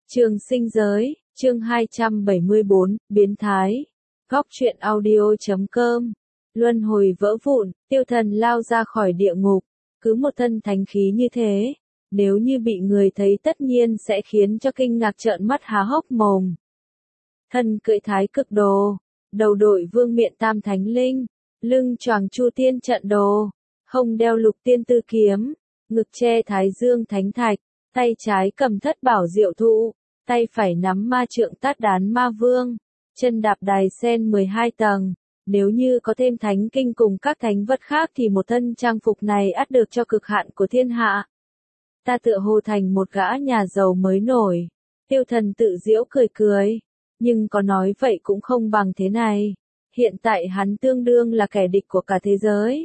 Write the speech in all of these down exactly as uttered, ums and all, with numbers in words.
Trường sinh giới, chương hai trăm bảy mươi bốn, biến thái. Góc truyện audio chấm com. Luân hồi vỡ vụn, tiêu thần lao ra khỏi địa ngục. Cứ một thân thánh khí như thế, nếu như bị người thấy tất nhiên sẽ khiến cho kinh ngạc trợn mắt há hốc mồm. Thân cưỡi thái cực đồ, đầu đội vương miện tam thánh linh, lưng choàng chu tiên trận đồ, hông đeo lục tiên tư kiếm, ngực che thái dương thánh thạch, tay trái cầm thất bảo diệu thụ, tay phải nắm ma trượng tát đán ma vương, chân đạp đài sen mười hai tầng. Nếu như có thêm thánh kinh cùng các thánh vật khác thì một thân trang phục này ắt được cho cực hạn của thiên hạ. Ta tựa hồ thành một gã nhà giàu mới nổi. Tiêu thần tự giễu cười cười. Nhưng có nói vậy cũng không bằng thế này. Hiện tại hắn tương đương là kẻ địch của cả thế giới.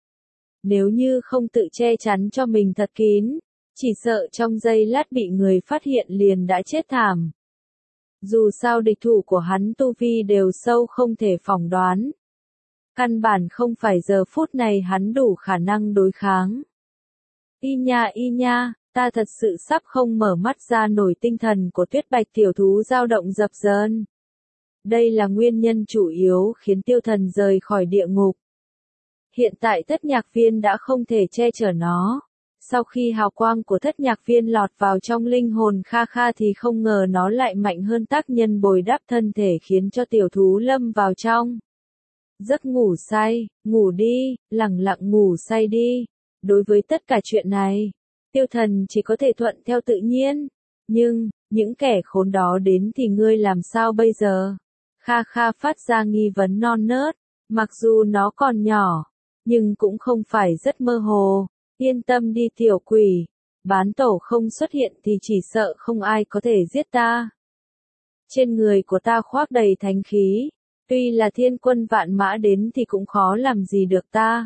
Nếu như không tự che chắn cho mình thật kín, chỉ sợ trong giây lát bị người phát hiện liền đã chết thảm. Dù sao địch thủ của hắn tu vi đều sâu không thể phỏng đoán. Căn bản không phải giờ phút này hắn đủ khả năng đối kháng. Y nha y nha, ta thật sự sắp không mở mắt ra nổi, tinh thần của tuyết bạch tiểu thú dao động dập dờn. Đây là nguyên nhân chủ yếu khiến tiêu thần rời khỏi địa ngục. Hiện tại thất nhạc viên đã không thể che chở nó. Sau khi hào quang của thất nhạc viên lọt vào trong linh hồn Kha Kha thì không ngờ nó lại mạnh hơn tác nhân bồi đắp thân thể, khiến cho tiểu thú lâm vào trong giấc ngủ say. Ngủ đi, lẳng lặng ngủ say đi. Đối với tất cả chuyện này, tiêu thần chỉ có thể thuận theo tự nhiên. Nhưng, những kẻ khốn đó đến thì ngươi làm sao bây giờ? Kha Kha phát ra nghi vấn non nớt. Mặc dù nó còn nhỏ, nhưng cũng không phải rất mơ hồ. Yên tâm đi tiểu quỷ, bán tổ không xuất hiện thì chỉ sợ không ai có thể giết ta. Trên người của ta khoác đầy thánh khí, tuy là thiên quân vạn mã đến thì cũng khó làm gì được ta.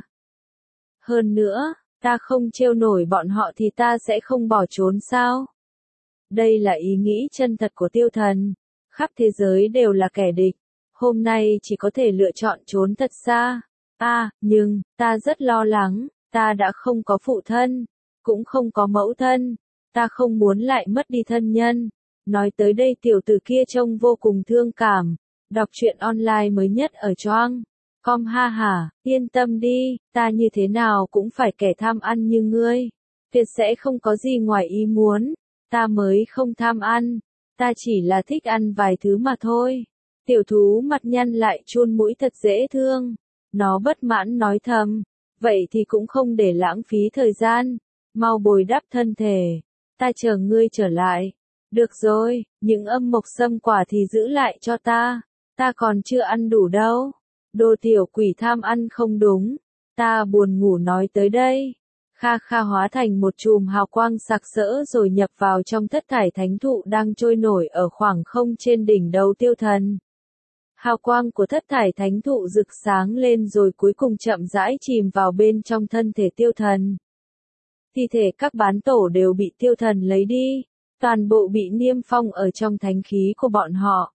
Hơn nữa, ta không trêu nổi bọn họ thì ta sẽ không bỏ trốn sao? Đây là ý nghĩ chân thật của tiêu thần. Khắp thế giới đều là kẻ địch, hôm nay chỉ có thể lựa chọn trốn thật xa. À, nhưng, ta rất lo lắng. Ta đã không có phụ thân, cũng không có mẫu thân, ta không muốn lại mất đi thân nhân. Nói tới đây tiểu tử kia trông vô cùng thương cảm. Đọc truyện online mới nhất ở choang. Com ha hả, yên tâm đi, ta như thế nào cũng phải kẻ tham ăn như ngươi. Tuyệt sẽ không có gì ngoài ý muốn, ta mới không tham ăn, ta chỉ là thích ăn vài thứ mà thôi. Tiểu thú mặt nhăn lại chun mũi thật dễ thương. Nó bất mãn nói thầm. Vậy thì cũng không để lãng phí thời gian, mau bồi đắp thân thể, ta chờ ngươi trở lại. Được rồi, những âm mộc sâm quả thì giữ lại cho ta, ta còn chưa ăn đủ đâu. Đồ tiểu quỷ tham ăn không đúng, ta buồn ngủ nói tới đây. Kha Kha hóa thành một chùm hào quang sặc sỡ rồi nhập vào trong thất thải thánh thụ đang trôi nổi ở khoảng không trên đỉnh đầu tiêu thần. Hào quang của thất thải thánh thụ rực sáng lên rồi cuối cùng chậm rãi chìm vào bên trong thân thể tiêu thần. Thi thể các bán tổ đều bị tiêu thần lấy đi, toàn bộ bị niêm phong ở trong thánh khí của bọn họ.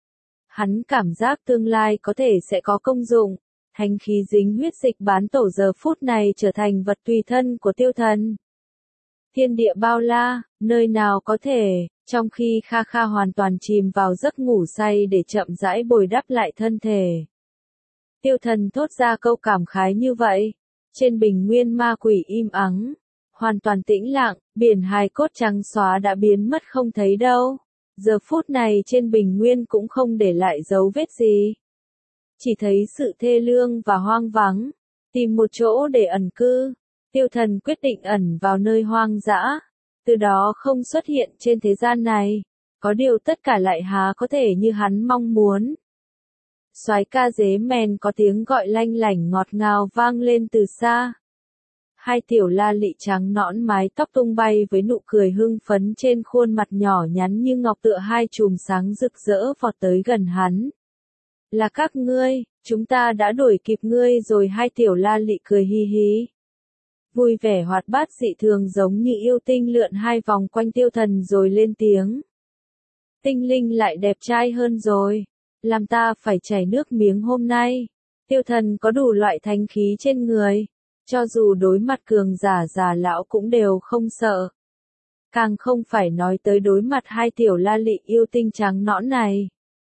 Hắn cảm giác tương lai có thể sẽ có công dụng, thánh khí dính huyết dịch bán tổ giờ phút này trở thành vật tùy thân của tiêu thần. Thiên địa bao la, nơi nào có thể, trong khi Kha Kha hoàn toàn chìm vào giấc ngủ say để chậm rãi bồi đắp lại thân thể. Tiêu thần thốt ra câu cảm khái như vậy. Trên bình nguyên ma quỷ im ắng, hoàn toàn tĩnh lặng, biển hài cốt trắng xóa đã biến mất không thấy đâu. Giờ phút này trên bình nguyên cũng không để lại dấu vết gì. Chỉ thấy sự thê lương và hoang vắng. Tìm một chỗ để ẩn cư. Tiêu thần quyết định ẩn vào nơi hoang dã, từ đó không xuất hiện trên thế gian này. Có điều tất cả lại há có thể như hắn mong muốn. Soái ca dế mèn có tiếng gọi lanh lảnh ngọt ngào vang lên từ xa. Hai tiểu la lị trắng nõn mái tóc tung bay với nụ cười hưng phấn trên khuôn mặt nhỏ nhắn như ngọc tựa hai chùm sáng rực rỡ vọt tới gần hắn. Là các ngươi, chúng ta đã đuổi kịp ngươi rồi. Hai tiểu la lị cười hi hí. Vui vẻ hoạt bát dị thường giống như yêu tinh lượn hai vòng quanh tiêu thần rồi lên tiếng. Tinh linh lại đẹp trai hơn rồi, làm ta phải chảy nước miếng hôm nay. Tiêu thần có đủ loại thánh khí trên người, cho dù đối mặt cường giả già lão cũng đều không sợ. càng không phải nói tới đối mặt hai tiểu la lị yêu tinh trắng nõn này.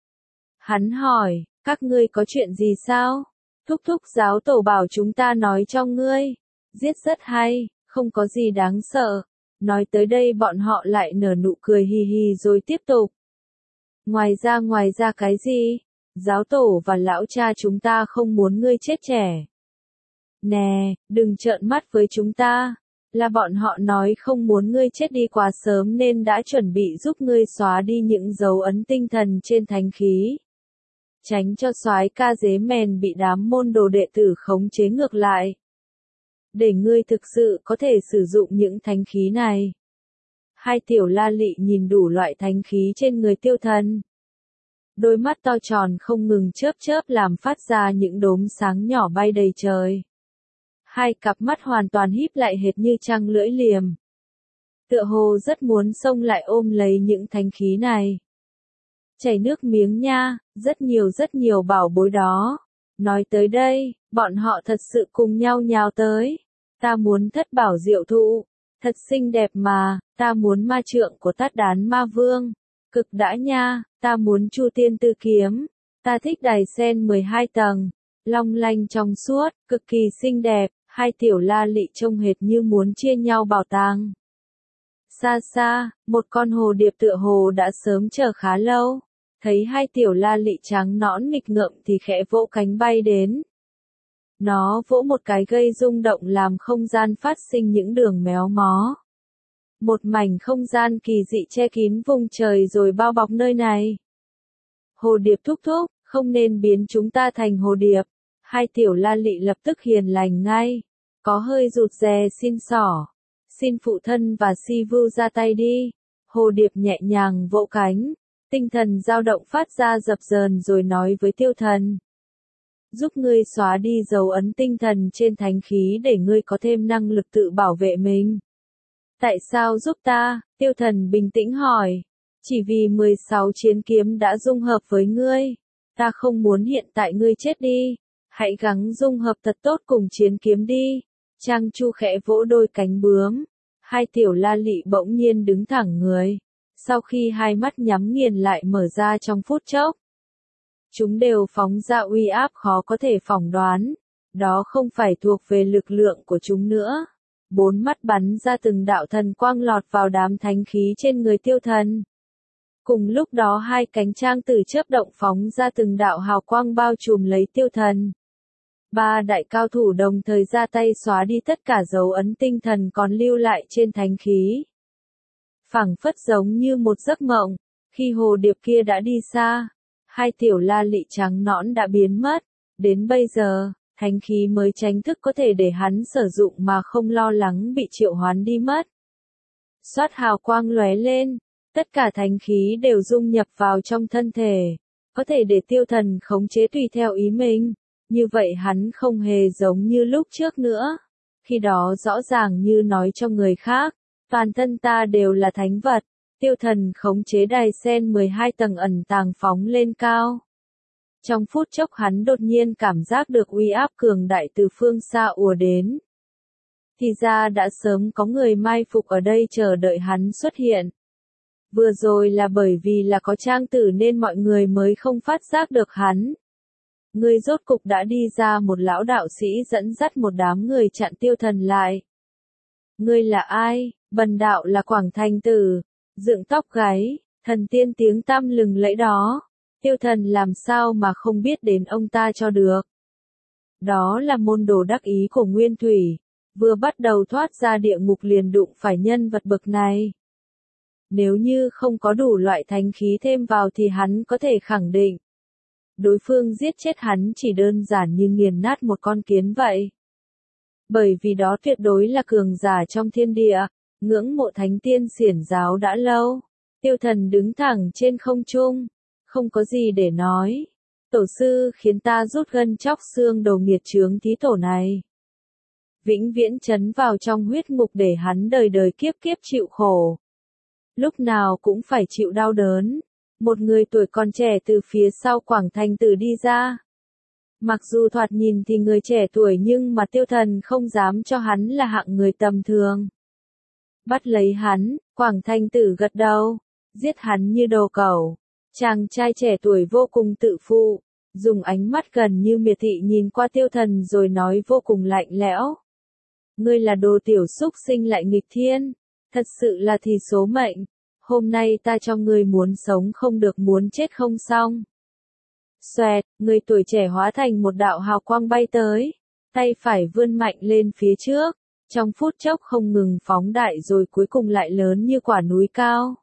Hắn hỏi, các ngươi có chuyện gì sao? Thúc thúc giáo tổ bảo chúng ta nói cho ngươi. Giết rất hay, không có gì đáng sợ. Nói tới đây bọn họ lại nở nụ cười hì hì rồi tiếp tục. Ngoài ra ngoài ra cái gì? Giáo tổ và lão cha chúng ta không muốn ngươi chết trẻ. Nè, đừng trợn mắt với chúng ta. Là bọn họ nói không muốn ngươi chết đi quá sớm nên đã chuẩn bị giúp ngươi xóa đi những dấu ấn tinh thần trên thánh khí. Tránh cho soái ca dế mèn bị đám môn đồ đệ tử khống chế ngược lại. Để ngươi thực sự có thể sử dụng những thánh khí này. Hai tiểu la lị nhìn đủ loại thánh khí trên người Tiêu Thần. Đôi mắt to tròn không ngừng chớp chớp làm phát ra những đốm sáng nhỏ bay đầy trời. Hai cặp mắt hoàn toàn híp lại hệt như trăng lưỡi liềm. Tựa hồ rất muốn xông lại ôm lấy những thánh khí này. Chảy nước miếng nha, rất nhiều rất nhiều bảo bối đó. Nói tới đây, bọn họ thật sự cùng nhau nhào tới. Ta muốn thất bảo diệu thụ, thật xinh đẹp mà, ta muốn ma trượng của Tát Đán ma vương. Cực đã nha, ta muốn Chu Tiên Tư kiếm, ta thích đài sen mười hai tầng, long lanh trong suốt, cực kỳ xinh đẹp, hai tiểu la lị trông hệt như muốn chia nhau bảo tàng. Xa xa, một con hồ điệp tựa hồ đã sớm chờ khá lâu, thấy hai tiểu la lị trắng nõn nghịch ngợm thì khẽ vỗ cánh bay đến. Nó vỗ một cái gây rung động làm không gian phát sinh những đường méo mó. Một mảnh không gian kỳ dị che kín vùng trời rồi bao bọc nơi này. Hồ điệp thúc thúc, không nên biến chúng ta thành hồ điệp. Hai tiểu la lị lập tức hiền lành ngay. Có hơi rụt rè xin xỏ. Xin phụ thân và si vưu ra tay đi. Hồ điệp nhẹ nhàng vỗ cánh. Tinh thần dao động phát ra dập dờn rồi nói với Tiêu Thần. Giúp ngươi xóa đi dấu ấn tinh thần trên thánh khí để ngươi có thêm năng lực tự bảo vệ mình. Tại sao giúp ta? Tiêu Thần bình tĩnh hỏi. Chỉ vì mười sáu chiến kiếm đã dung hợp với ngươi. Ta không muốn hiện tại ngươi chết đi. Hãy gắng dung hợp thật tốt cùng chiến kiếm đi. Trang Chu khẽ vỗ đôi cánh bướm. Hai tiểu la lị bỗng nhiên đứng thẳng người. Sau khi hai mắt nhắm nghiền lại mở ra trong phút chốc. Chúng đều phóng ra uy áp khó có thể phỏng đoán. Đó không phải thuộc về lực lượng của chúng nữa. Bốn mắt bắn ra từng đạo thần quang lọt vào đám thánh khí trên người Tiêu Thần. Cùng lúc đó hai cánh trang tử chớp động phóng ra từng đạo hào quang bao trùm lấy Tiêu Thần. Ba đại cao thủ đồng thời ra tay xóa đi tất cả dấu ấn tinh thần còn lưu lại trên thánh khí. Phảng phất giống như một giấc mộng, khi hồ điệp kia đã đi xa, hai tiểu la lị trắng nõn đã biến mất, đến bây giờ, thánh khí mới tránh thức có thể để hắn sử dụng mà không lo lắng bị triệu hoán đi mất. Xoát hào quang lóe lên, tất cả thánh khí đều dung nhập vào trong thân thể, có thể để Tiêu Thần khống chế tùy theo ý mình, như vậy hắn không hề giống như lúc trước nữa, khi đó rõ ràng như nói cho người khác, toàn thân ta đều là thánh vật. Tiêu Thần khống chế đài sen mười hai tầng ẩn tàng phóng lên cao. Trong phút chốc hắn đột nhiên cảm giác được uy áp cường đại từ phương xa ùa đến. Thì ra đã sớm có người mai phục ở đây chờ đợi hắn xuất hiện. Vừa rồi là bởi vì là có trang tử nên mọi người mới không phát giác được hắn. Người rốt cục đã đi ra, một lão đạo sĩ dẫn dắt một đám người chặn Tiêu Thần lại. Ngươi là ai? Bần đạo là Quảng Thành Tử. Dựng tóc gáy, thần tiên tiếng tăm lừng lẫy đó. Tiêu Thần làm sao mà không biết đến ông ta cho được. Đó là môn đồ đắc ý của Nguyên Thủy. Vừa bắt đầu thoát ra địa ngục liền đụng phải nhân vật bậc này. Nếu như không có đủ loại thánh khí thêm vào thì hắn có thể khẳng định. Đối phương giết chết hắn chỉ đơn giản như nghiền nát một con kiến vậy. Bởi vì đó tuyệt đối là cường giả trong thiên địa. Ngưỡng mộ thánh tiên xiển giáo đã lâu. Tiêu Thần đứng thẳng trên không trung. Không có gì để nói. Tổ sư khiến ta rút gân chóc xương đầu nghiệt chướng thí tổ này. Vĩnh viễn trấn vào trong huyết ngục để hắn đời đời kiếp kiếp chịu khổ. Lúc nào cũng phải chịu đau đớn. Một người tuổi còn trẻ từ phía sau Quảng Thành Tử đi ra. Mặc dù thoạt nhìn thì người trẻ tuổi nhưng mà Tiêu Thần không dám cho hắn là hạng người tầm thường. Bắt lấy hắn, Quảng Thanh Tử gật đầu, giết hắn như đồ cẩu. Chàng trai trẻ tuổi vô cùng tự phụ, dùng ánh mắt gần như miệt thị nhìn qua Tiêu Thần rồi nói vô cùng lạnh lẽo. Ngươi là đồ tiểu súc sinh lại nghịch thiên, thật sự là thì số mệnh, hôm nay ta cho ngươi muốn sống không được muốn chết không xong. Xoẹt, người tuổi trẻ hóa thành một đạo hào quang bay tới, tay phải vươn mạnh lên phía trước, trong phút chốc không ngừng phóng đại rồi cuối cùng lại lớn như quả núi cao.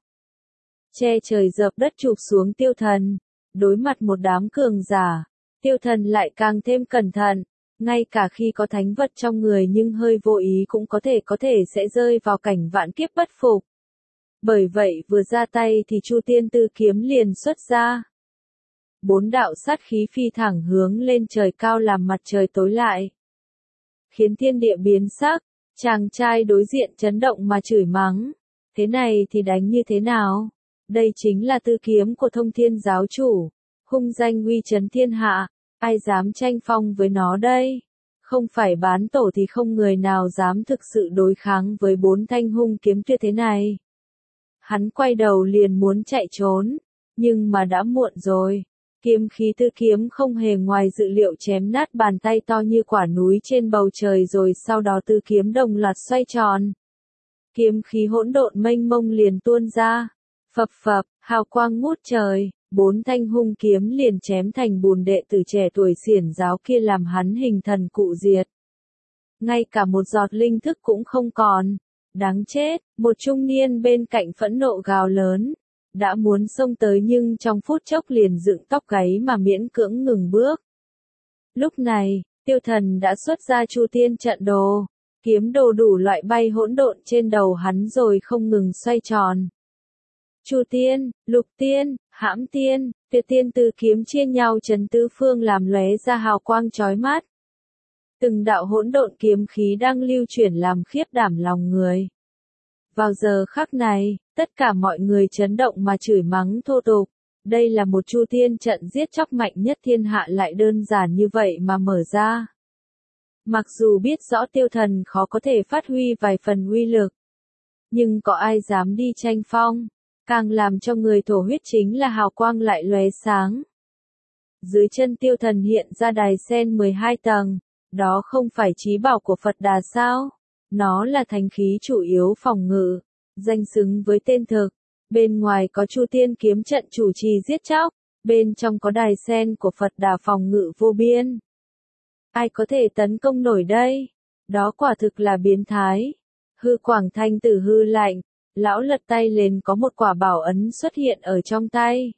Che trời dập đất chụp xuống Tiêu Thần, đối mặt một đám cường giả, Tiêu Thần lại càng thêm cẩn thận, ngay cả khi có thánh vật trong người nhưng hơi vô ý cũng có thể có thể sẽ rơi vào cảnh vạn kiếp bất phục. Bởi vậy vừa ra tay thì Chu Tiên Tư kiếm liền xuất ra. Bốn đạo sát khí phi thẳng hướng lên trời cao làm mặt trời tối lại. Khiến thiên địa biến sắc, chàng trai đối diện chấn động mà chửi mắng. Thế này thì đánh như thế nào? Đây chính là tư kiếm của Thông Thiên giáo chủ, hung danh uy chấn thiên hạ, ai dám tranh phong với nó đây? Không phải bán tổ thì không người nào dám thực sự đối kháng với bốn thanh hung kiếm tuyệt thế này. Hắn quay đầu liền muốn chạy trốn, nhưng mà đã muộn rồi. Kiếm khí tư kiếm không hề ngoài dự liệu chém nát bàn tay to như quả núi trên bầu trời rồi sau đó tư kiếm đồng loạt xoay tròn. Kiếm khí hỗn độn mênh mông liền tuôn ra, phập phập, hào quang ngút trời, bốn thanh hung kiếm liền chém thành bùn đệ tử trẻ tuổi xiển giáo kia làm hắn hình thần cụ diệt. Ngay cả một giọt linh thức cũng không còn. Đáng chết, một trung niên bên cạnh phẫn nộ gào lớn. Đã muốn xông tới nhưng trong phút chốc liền dựng tóc gáy mà miễn cưỡng ngừng bước. Lúc này, Tiêu Thần đã xuất ra Chu Tiên trận đồ, kiếm đồ đủ loại bay hỗn độn trên đầu hắn rồi không ngừng xoay tròn. Chu Tiên, Lục Tiên, Hãm Tiên, Tuyệt Tiên Tư kiếm chia nhau trấn tứ phương làm lóe ra hào quang chói mắt. Từng đạo hỗn độn kiếm khí đang lưu chuyển làm khiếp đảm lòng người. Vào giờ khắc này, tất cả mọi người chấn động mà chửi mắng thô tục. Đây là một Chu Tiên trận giết chóc mạnh nhất thiên hạ lại đơn giản như vậy mà mở ra. Mặc dù biết rõ Tiêu Thần khó có thể phát huy vài phần uy lực, nhưng có ai dám đi tranh phong, càng làm cho người thổ huyết chính là hào quang lại lóe sáng. Dưới chân Tiêu Thần hiện ra đài sen mười hai tầng, đó không phải chí bảo của Phật Đà sao? Nó là thánh khí chủ yếu phòng ngự, danh xứng với tên thực. Bên ngoài có Chu Tiên kiếm trận chủ trì giết chóc, bên trong có đài sen của Phật Đà phòng ngự vô biên. Ai có thể tấn công nổi đây? Đó quả thực là biến thái. Hư Quảng Thanh Tử hư lạnh, lão lật tay lên có một quả bảo ấn xuất hiện ở trong tay.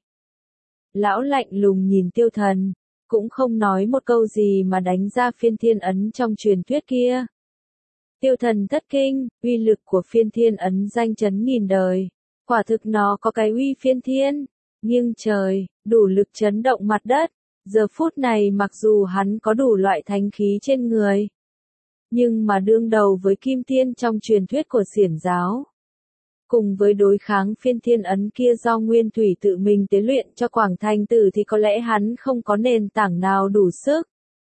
Lão lạnh lùng nhìn Tiêu Thần, cũng không nói một câu gì mà đánh ra phiên thiên ấn trong truyền thuyết kia. Tiêu Thần thất kinh, uy lực của phiên thiên ấn danh chấn nghìn đời. Quả thực nó có cái uy phiên thiên, nghiêng trời, đủ lực chấn động mặt đất. Giờ phút này mặc dù hắn có đủ loại thánh khí trên người, nhưng mà đương đầu với kim tiên trong truyền thuyết của xiển giáo. Cùng với đối kháng phiên thiên ấn kia do Nguyên Thủy tự mình tế luyện cho Quảng Thanh Tử thì có lẽ hắn không có nền tảng nào đủ sức.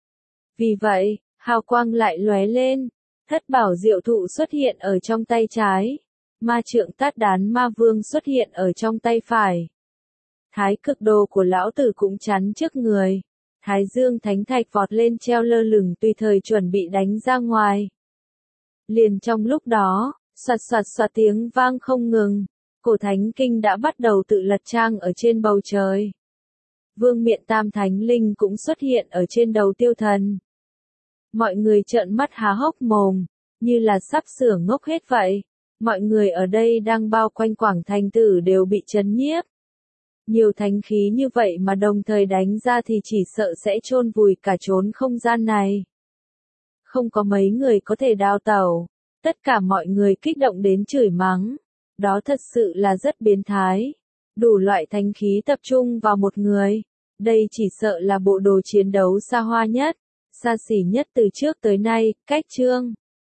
Vì vậy, hào quang lại lóe lên, thất bảo diệu thụ xuất hiện ở trong tay trái, ma trượng Tát Đán Ma Vương xuất hiện ở trong tay phải. Thái cực đồ của lão tử cũng chắn trước người, Thái Dương Thánh Thạch vọt lên treo lơ lửng tùy thời chuẩn bị đánh ra ngoài. Liền trong lúc đó, soạt soạt soạt tiếng vang không ngừng, cổ thánh kinh đã bắt đầu tự lật trang ở trên bầu trời. Vương miện tam thánh linh cũng xuất hiện ở trên đầu Tiêu Thần. Mọi người trợn mắt há hốc mồm, như là sắp sửa ngốc hết vậy. Mọi người ở đây đang bao quanh Quảng Thanh Tử đều bị chấn nhiếp. Nhiều thánh khí như vậy mà đồng thời đánh ra thì chỉ sợ sẽ chôn vùi cả chốn không gian này. Không có mấy người có thể đào tẩu. Tất cả mọi người kích động đến chửi mắng. Đó thật sự là rất biến thái. Đủ loại thánh khí tập trung vào một người. Đây chỉ sợ là bộ đồ chiến đấu xa hoa nhất, xa xỉ nhất từ trước tới nay. Cách chương